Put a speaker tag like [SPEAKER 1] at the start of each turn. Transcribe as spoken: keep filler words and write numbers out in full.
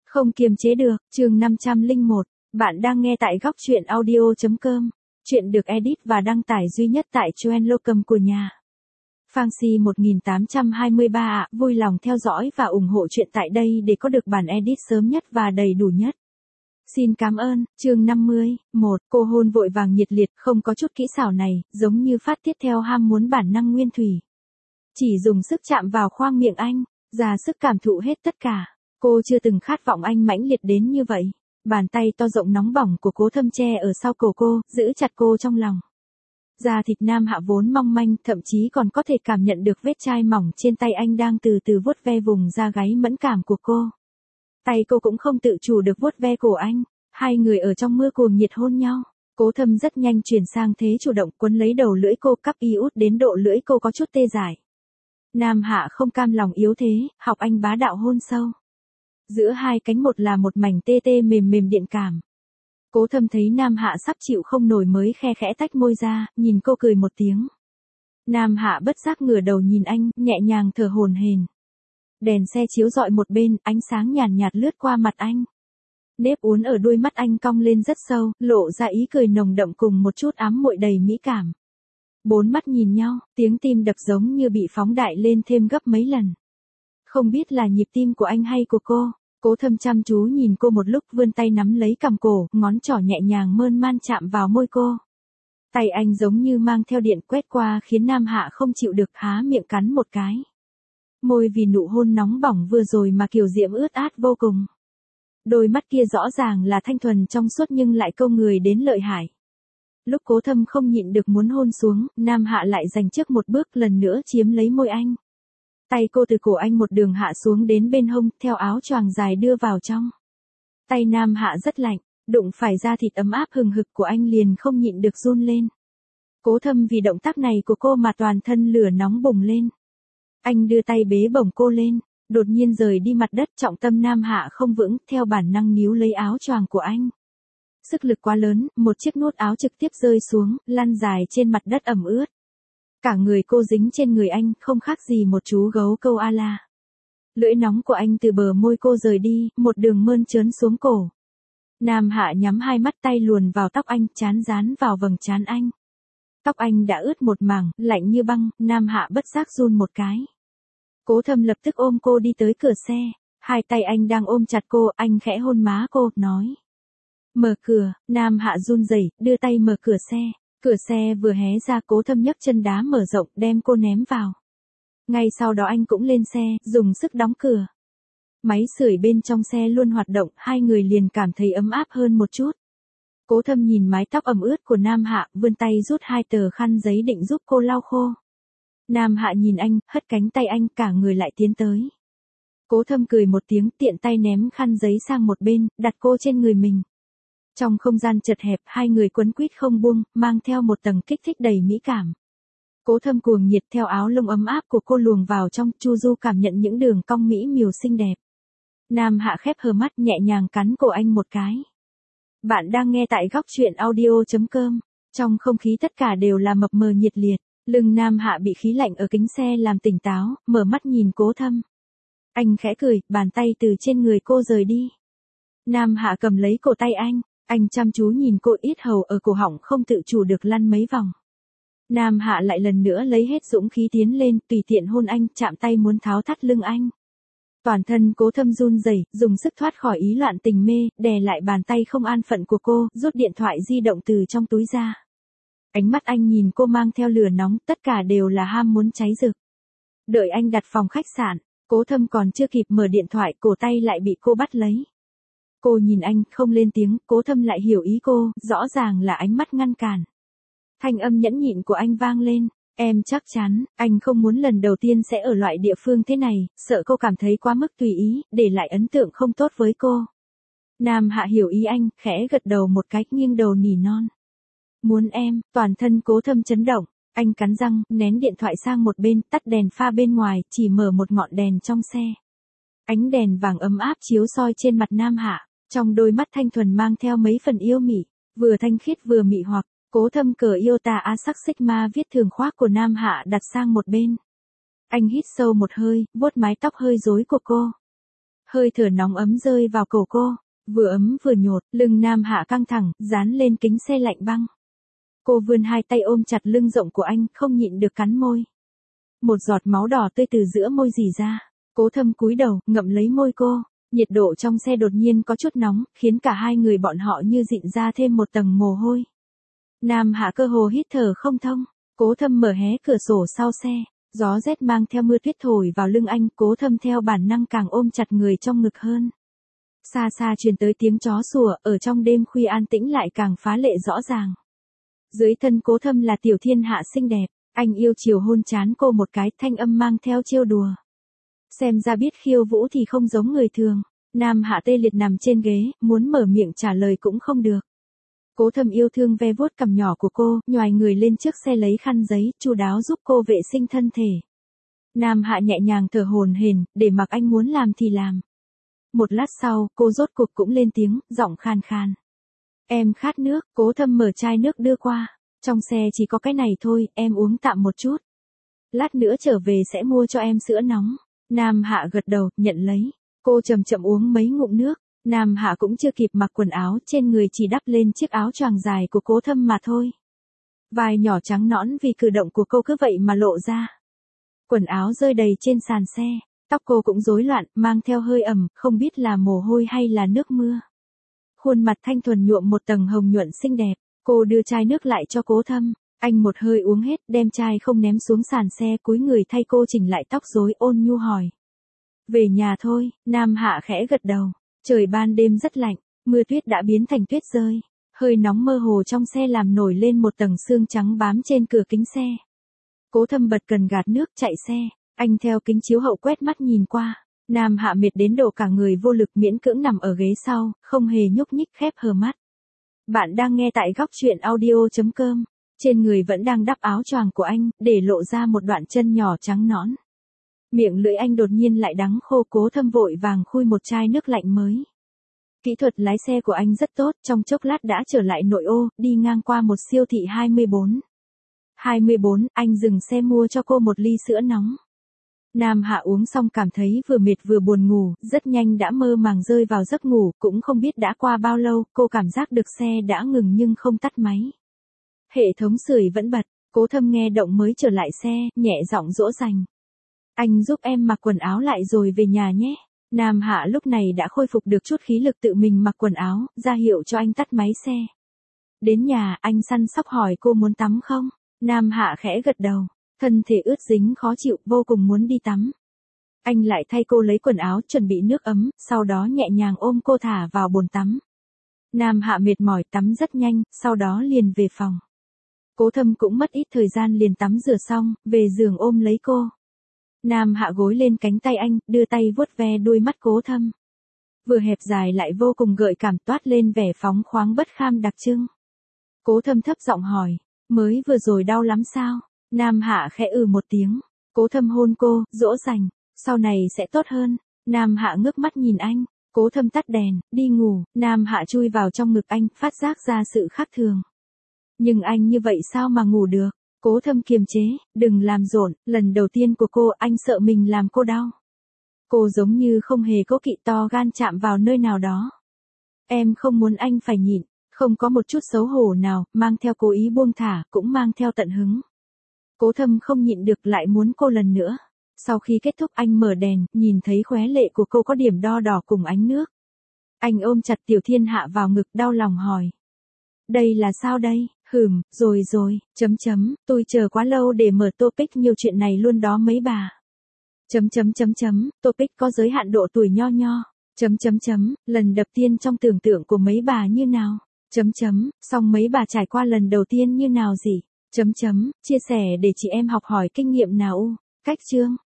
[SPEAKER 1] Không kiềm chế được, chương năm trăm lẻ một, bạn đang nghe tại góc truyện audio.com. Chuyện được edit và đăng tải duy nhất tại Trendlocom của nhà. Fancy một nghìn tám trăm hai mươi ba ạ, vui lòng theo dõi và ủng hộ chuyện tại đây để có được bản edit sớm nhất và đầy đủ nhất. Xin cảm ơn, chương năm mươi, một, cô hôn vội vàng nhiệt liệt, không có chút kỹ xảo này, giống như phát tiết theo ham muốn bản năng nguyên thủy. Chỉ dùng sức chạm vào khoang miệng anh, ra sức cảm thụ hết tất cả. Cô chưa từng khát vọng anh mãnh liệt đến như vậy. Bàn tay to rộng nóng bỏng của Cố Thâm che ở sau cổ cô, giữ chặt cô trong lòng. Da thịt Nam Hạ vốn mong manh, thậm chí còn có thể cảm nhận được vết chai mỏng trên tay anh đang từ từ vuốt ve vùng da gáy mẫn cảm của cô. Tay cô cũng không tự chủ được vuốt ve cổ anh. Hai người ở trong mưa cuồng nhiệt hôn nhau. Cố Thâm rất nhanh chuyển sang thế chủ động, quấn lấy đầu lưỡi cô, cắp y út đến độ lưỡi cô có chút tê dại. Nam Hạ không cam lòng yếu thế, học anh bá đạo hôn sâu. Giữa hai cánh một là một mảnh tê tê mềm mềm điện cảm. Cố Thâm thấy Nam Hạ sắp chịu không nổi mới khe khẽ tách môi ra, nhìn cô cười một tiếng. Nam Hạ bất giác ngửa đầu nhìn anh, nhẹ nhàng thở hổn hển. Đèn xe chiếu rọi một bên, ánh sáng nhàn nhạt, nhạt lướt qua mặt anh. Nếp uốn ở đuôi mắt anh cong lên rất sâu, lộ ra ý cười nồng đậm cùng một chút ám muội đầy mỹ cảm. Bốn mắt nhìn nhau, tiếng tim đập giống như bị phóng đại lên thêm gấp mấy lần. Không biết là nhịp tim của anh hay của cô. Cố Thâm chăm chú nhìn cô một lúc, vươn tay nắm lấy cằm cổ, ngón trỏ nhẹ nhàng mơn man chạm vào môi cô. Tay anh giống như mang theo điện quét qua khiến Nam Hạ không chịu được há miệng cắn một cái. Môi vì nụ hôn nóng bỏng vừa rồi mà kiều diễm ướt át vô cùng. Đôi mắt kia rõ ràng là thanh thuần trong suốt nhưng lại câu người đến lợi hại. Lúc Cố Thâm không nhịn được muốn hôn xuống, Nam Hạ lại giành trước một bước, lần nữa chiếm lấy môi anh. Tay cô từ cổ anh một đường hạ xuống đến bên hông, theo áo choàng dài đưa vào trong. Tay Nam Hạ rất lạnh, đụng phải da thịt ấm áp hừng hực của anh liền không nhịn được run lên. Cố Thâm vì động tác này của cô mà toàn thân lửa nóng bùng lên. Anh đưa tay bế bổng cô lên, đột nhiên rời đi mặt đất, trọng tâm Nam Hạ không vững, theo bản năng níu lấy áo choàng của anh. Sức lực quá lớn, một chiếc nút áo trực tiếp rơi xuống, lăn dài trên mặt đất ẩm ướt. Cả người cô dính trên người anh, không khác gì một chú gấu câu a la. Lưỡi nóng của anh từ bờ môi cô rời đi, một đường mơn trớn xuống cổ. Nam Hạ nhắm hai mắt, tay luồn vào tóc anh, chán dán vào vầng trán anh. Tóc anh đã ướt một mảng, lạnh như băng, Nam Hạ bất giác run một cái. Cố Thâm lập tức ôm cô đi tới cửa xe. Hai tay anh đang ôm chặt cô, anh khẽ hôn má cô, nói. Mở cửa. Nam Hạ run rẩy, đưa tay mở cửa xe. Cửa xe vừa hé ra, Cố Thâm nhấc chân đá mở rộng, đem cô ném vào. Ngay sau đó anh cũng lên xe, dùng sức đóng cửa. Máy sưởi bên trong xe luôn hoạt động, hai người liền cảm thấy ấm áp hơn một chút. Cố Thâm nhìn mái tóc ẩm ướt của Nam Hạ, vươn tay rút hai tờ khăn giấy định giúp cô lau khô. Nam Hạ nhìn anh, hất cánh tay anh, cả người lại tiến tới. Cố Thâm cười một tiếng, tiện tay ném khăn giấy sang một bên, đặt cô trên người mình. Trong không gian chật hẹp, hai người quấn quýt không buông, mang theo một tầng kích thích đầy mỹ cảm. Cố Thâm cuồng nhiệt theo áo lông ấm áp của cô luồng vào trong, chu du cảm nhận những đường cong mỹ miều xinh đẹp. Nam Hạ khép hờ mắt, nhẹ nhàng cắn cổ anh một cái. Bạn đang nghe tại góc truyện audio.com. Trong không khí tất cả đều là mập mờ nhiệt liệt. Lưng Nam Hạ bị khí lạnh ở kính xe làm tỉnh táo, mở mắt nhìn Cố Thâm. Anh khẽ cười, bàn tay từ trên người cô rời đi. Nam Hạ cầm lấy cổ tay anh. Anh chăm chú nhìn cô, yết hầu ở cổ họng không tự chủ được lăn mấy vòng. Nam Hạ lại lần nữa lấy hết dũng khí tiến lên, tùy tiện hôn anh, chạm tay muốn tháo thắt lưng anh. Toàn thân Cố Thâm run rẩy, dùng sức thoát khỏi ý loạn tình mê, đè lại bàn tay không an phận của cô, rút điện thoại di động từ trong túi ra. Ánh mắt anh nhìn cô mang theo lửa nóng, tất cả đều là ham muốn cháy rực. Đợi anh đặt phòng khách sạn, Cố Thâm còn chưa kịp mở điện thoại, cổ tay lại bị cô bắt lấy. Cô nhìn anh, không lên tiếng, Cố Thâm lại hiểu ý cô, rõ ràng là ánh mắt ngăn cản. Thanh âm nhẫn nhịn của anh vang lên, em chắc chắn, anh không muốn lần đầu tiên sẽ ở loại địa phương thế này, sợ cô cảm thấy quá mức tùy ý, để lại ấn tượng không tốt với cô. Nam Hạ hiểu ý anh, khẽ gật đầu một cái, nghiêng đầu nỉ non. Muốn em, toàn thân Cố Thâm chấn động, anh cắn răng, nén điện thoại sang một bên, tắt đèn pha bên ngoài, chỉ mở một ngọn đèn trong xe. Ánh đèn vàng ấm áp chiếu soi trên mặt Nam Hạ. Trong đôi mắt thanh thuần mang theo mấy phần yêu mị, vừa thanh khiết vừa mị hoặc. Cố Thâm cờ Iota A sắc Sigma viết thường khoác của Nam Hạ đặt sang một bên. Anh hít sâu một hơi, vuốt mái tóc hơi rối của cô. Hơi thở nóng ấm rơi vào cổ cô, vừa ấm vừa nhột, lưng Nam Hạ căng thẳng, dán lên kính xe lạnh băng. Cô vươn hai tay ôm chặt lưng rộng của anh, không nhịn được cắn môi. Một giọt máu đỏ tươi từ giữa môi rỉ ra. Cố Thâm cúi đầu, ngậm lấy môi cô. Nhiệt độ trong xe đột nhiên có chút nóng, khiến cả hai người bọn họ như dịn ra thêm một tầng mồ hôi. Nam Hạ cơ hồ hít thở không thông. Cố Thâm mở hé cửa sổ sau xe. Gió rét mang theo mưa tuyết thổi vào lưng anh. Cố Thâm theo bản năng càng ôm chặt người trong ngực hơn. Xa xa truyền tới tiếng chó sủa, ở trong đêm khuya an tĩnh lại càng phá lệ rõ ràng. Dưới thân Cố Thâm là tiểu thiên hạ xinh đẹp. Anh yêu chiều hôn trán cô một cái, thanh âm mang theo trêu đùa. Xem ra biết khiêu vũ thì không giống người thường. Nam Hạ tê liệt nằm trên ghế, muốn mở miệng trả lời cũng không được. Cố Thâm yêu thương ve vuốt cằm nhỏ của cô, nhoài người lên trước xe lấy khăn giấy, chu đáo giúp cô vệ sinh thân thể. Nam Hạ nhẹ nhàng thở hổn hển, để mặc anh muốn làm thì làm. Một lát sau, cô rốt cuộc cũng lên tiếng, giọng khan khan. Em khát nước. Cố Thâm mở chai nước đưa qua. Trong xe chỉ có cái này thôi, em uống tạm một chút. Lát nữa trở về sẽ mua cho em sữa nóng. Nam Hạ gật đầu, nhận lấy. Cô chậm chậm uống mấy ngụm nước. Nam Hạ cũng chưa kịp mặc quần áo, trên người chỉ đắp lên chiếc áo choàng dài của Cố Thâm mà thôi. Vai nhỏ trắng nõn vì cử động của cô cứ vậy mà lộ ra. Quần áo rơi đầy trên sàn xe. Tóc cô cũng rối loạn, mang theo hơi ẩm, không biết là mồ hôi hay là nước mưa. Khuôn mặt thanh thuần nhuộm một tầng hồng nhuận xinh đẹp. Cô đưa chai nước lại cho Cố Thâm. Anh một hơi uống hết, đem chai không ném xuống sàn xe, cúi người thay cô chỉnh lại tóc rối, ôn nhu hỏi. Về nhà thôi. Nam Hạ khẽ gật đầu. Trời ban đêm rất lạnh, mưa tuyết đã biến thành tuyết rơi. Hơi nóng mơ hồ trong xe làm nổi lên một tầng sương trắng bám trên cửa kính xe. Cố Thâm bật cần gạt nước chạy xe. Anh theo kính chiếu hậu quét mắt nhìn qua. Nam Hạ mệt đến độ cả người vô lực, miễn cưỡng nằm ở ghế sau, không hề nhúc nhích, khép hờ mắt. Bạn đang nghe tại góc truyện audio chấm com. Trên người vẫn đang đắp áo choàng của anh, để lộ ra một đoạn chân nhỏ trắng nõn. Miệng lưỡi anh đột nhiên lại đắng khô. Cố Thâm vội vàng khui một chai nước lạnh mới. Kỹ thuật lái xe của anh rất tốt, trong chốc lát đã trở lại nội ô, đi ngang qua một siêu thị hai mươi bốn. hai mươi bốn, anh dừng xe mua cho cô một ly sữa nóng. Nam Hạ uống xong cảm thấy vừa mệt vừa buồn ngủ, rất nhanh đã mơ màng rơi vào giấc ngủ, cũng không biết đã qua bao lâu, cô cảm giác được xe đã ngừng nhưng không tắt máy. Hệ thống sưởi vẫn bật. Cố Thâm nghe động mới trở lại xe, nhẹ giọng dỗ dành. Anh giúp em mặc quần áo lại rồi về nhà nhé. Nam Hạ lúc này đã khôi phục được chút khí lực, tự mình mặc quần áo, ra hiệu cho anh tắt máy xe. Đến nhà, anh săn sóc hỏi cô muốn tắm không? Nam Hạ khẽ gật đầu. Thân thể ướt dính khó chịu, vô cùng muốn đi tắm. Anh lại thay cô lấy quần áo, chuẩn bị nước ấm, sau đó nhẹ nhàng ôm cô thả vào bồn tắm. Nam Hạ mệt mỏi tắm rất nhanh, sau đó liền về phòng. Cố Thâm cũng mất ít thời gian liền tắm rửa xong, về giường ôm lấy cô. Nam Hạ gối lên cánh tay anh, đưa tay vuốt ve đuôi mắt Cố Thâm. Vừa hẹp dài lại vô cùng gợi cảm, toát lên vẻ phóng khoáng bất kham đặc trưng. Cố Thâm thấp giọng hỏi, mới vừa rồi đau lắm sao? Nam Hạ khẽ ừ một tiếng. Cố Thâm hôn cô, dỗ dành, sau này sẽ tốt hơn. Nam Hạ ngước mắt nhìn anh. Cố Thâm tắt đèn, đi ngủ. Nam Hạ chui vào trong ngực anh, phát giác ra sự khác thường. Nhưng anh như vậy sao mà ngủ được? Cố Thâm kiềm chế, đừng làm rộn, lần đầu tiên của cô, anh sợ mình làm cô đau. Cô giống như không hề cố kỵ, to gan chạm vào nơi nào đó. Em không muốn anh phải nhịn, không có một chút xấu hổ nào, mang theo cố ý buông thả, cũng mang theo tận hứng. Cố Thâm không nhịn được, lại muốn cô lần nữa. Sau khi kết thúc anh mở đèn, nhìn thấy khóe lệ của cô có điểm đo đỏ cùng ánh nước. Anh ôm chặt Tiểu Thiên Hạ vào ngực, đau lòng hỏi. Đây là sao đây? Hừm, rồi rồi, chấm chấm, tôi chờ quá lâu để mở topic, nhiều chuyện này luôn đó mấy bà. Chấm chấm chấm chấm, topic có giới hạn độ tuổi nho nho. Chấm chấm chấm, lần đầu tiên trong tưởng tượng của mấy bà như nào? Chấm chấm, xong mấy bà trải qua lần đầu tiên như nào gì? Chấm chấm, chia sẻ để chị em học hỏi kinh nghiệm nào u. Cách chương.